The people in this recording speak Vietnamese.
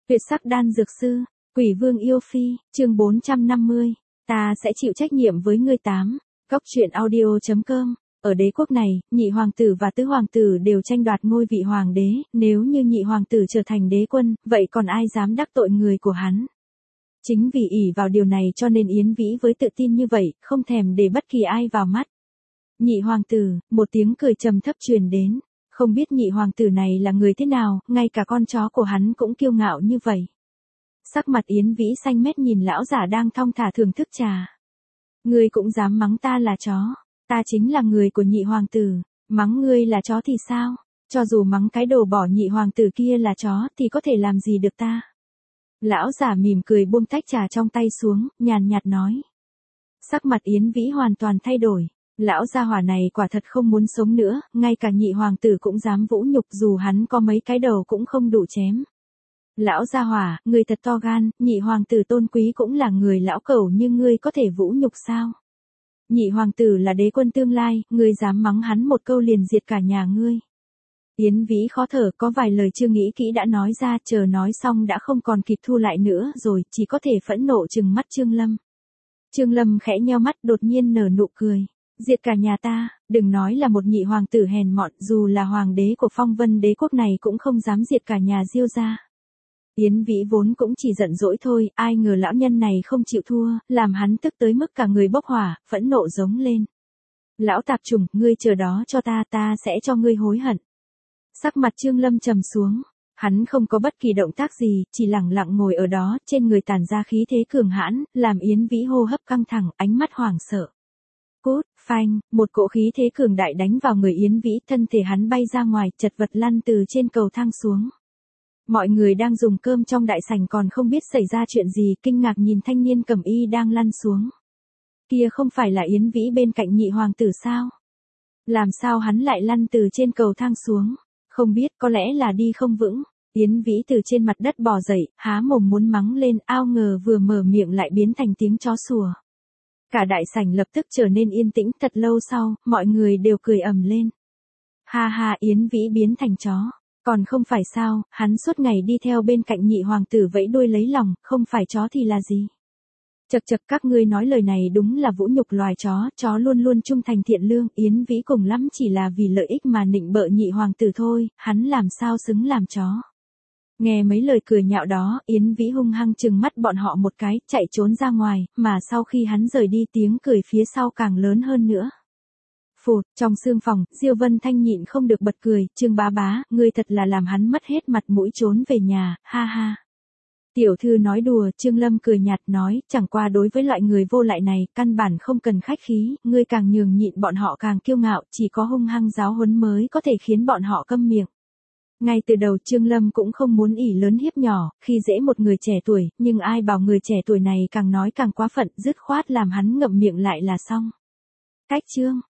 Tuyệt sắc đan dược sư, Quỷ Vương yêu phi, chương 450, ta sẽ chịu trách nhiệm với ngươi 8. Góc truyện audio.com. Ở đế quốc này, nhị hoàng tử và tứ hoàng tử đều tranh đoạt ngôi vị hoàng đế, nếu như nhị hoàng tử trở thành đế quân, vậy còn ai dám đắc tội người của hắn. Chính vì ỷ vào điều này cho nên Yến Vĩ với tự tin như vậy, không thèm để bất kỳ ai vào mắt. Nhị hoàng tử, một tiếng cười trầm thấp truyền đến, không biết nhị hoàng tử này là người thế nào, ngay cả con chó của hắn cũng kiêu ngạo như vậy. Sắc mặt Yến Vĩ xanh mét nhìn lão giả đang thong thả thưởng thức trà. Ngươi cũng dám mắng ta là chó, ta chính là người của nhị hoàng tử, mắng ngươi là chó thì sao, cho dù mắng cái đồ bỏ nhị hoàng tử kia là chó thì có thể làm gì được ta. Lão giả mỉm cười buông tách trà trong tay xuống, nhàn nhạt nói. Sắc mặt Yến Vĩ hoàn toàn thay đổi, lão gia hỏa này quả thật không muốn sống nữa, ngay cả nhị hoàng tử cũng dám vũ nhục dù hắn có mấy cái đầu cũng không đủ chém. Lão gia hỏa, người thật to gan, nhị hoàng tử tôn quý cũng là người lão cẩu như ngươi có thể vũ nhục sao? Nhị hoàng tử là đế quân tương lai, ngươi dám mắng hắn một câu liền diệt cả nhà ngươi. Yến Vĩ khó thở, có vài lời chưa nghĩ kỹ đã nói ra, chờ nói xong đã không còn kịp thu lại nữa rồi, chỉ có thể phẫn nộ trừng mắt Trương Lâm. Trương Lâm khẽ nheo mắt đột nhiên nở nụ cười. Diệt cả nhà ta, đừng nói là một nhị hoàng tử hèn mọn, dù là hoàng đế của Phong Vân đế quốc này cũng không dám diệt cả nhà Diêu gia. Yến Vĩ vốn cũng chỉ giận dỗi thôi, ai ngờ lão nhân này không chịu thua, làm hắn tức tới mức cả người bốc hỏa, phẫn nộ giống lên. Lão tạp chủng, ngươi chờ đó cho ta, ta sẽ cho ngươi hối hận. Sắc mặt Trương Lâm trầm xuống, hắn không có bất kỳ động tác gì, chỉ lặng lặng ngồi ở đó, trên người tản ra khí thế cường hãn, làm Yến Vĩ hô hấp căng thẳng, ánh mắt hoảng sợ. Cút, phanh, một cỗ khí thế cường đại đánh vào người Yến Vĩ, thân thể hắn bay ra ngoài, chật vật lăn từ trên cầu thang xuống. Mọi người đang dùng cơm trong đại sảnh còn không biết xảy ra chuyện gì, kinh ngạc nhìn thanh niên cẩm y đang lăn xuống. Kia không phải là Yến Vĩ bên cạnh nhị hoàng tử sao? Làm sao hắn lại lăn từ trên cầu thang xuống? Không biết, có lẽ là đi không vững. Yến Vĩ từ trên mặt đất bò dậy, há mồm muốn mắng lên, ao ngờ vừa mở miệng lại biến thành tiếng chó sủa. Cả đại sảnh lập tức trở nên yên tĩnh, thật lâu sau, mọi người đều cười ầm lên. Ha ha, Yến Vĩ biến thành chó. Còn không phải sao, hắn suốt ngày đi theo bên cạnh nhị hoàng tử vẫy đuôi lấy lòng, không phải chó thì là gì? Chậc chậc, các ngươi nói lời này đúng là vũ nhục loài chó luôn luôn trung thành thiện lương, Yến Vĩ cùng lắm chỉ là vì lợi ích mà nịnh bợ nhị hoàng tử thôi, hắn làm sao xứng làm chó. Nghe mấy lời cười nhạo đó, Yến Vĩ hung hăng trừng mắt bọn họ một cái, chạy trốn ra ngoài, mà sau khi hắn rời đi tiếng cười phía sau càng lớn hơn nữa. Phụt, trong sương phòng, Diêu Vân Thanh nhịn không được bật cười, Trương bá bá, ngươi thật là làm hắn mất hết mặt mũi trốn về nhà, ha ha. Tiểu thư nói đùa, Trương Lâm cười nhạt nói, chẳng qua đối với loại người vô lại này, căn bản không cần khách khí, ngươi càng nhường nhịn bọn họ càng kiêu ngạo, chỉ có hung hăng giáo huấn mới có thể khiến bọn họ câm miệng. Ngay từ đầu Trương Lâm cũng không muốn ỷ lớn hiếp nhỏ, khi dễ một người trẻ tuổi, nhưng ai bảo người trẻ tuổi này càng nói càng quá phận, dứt khoát làm hắn ngậm miệng lại là xong. Cách chương.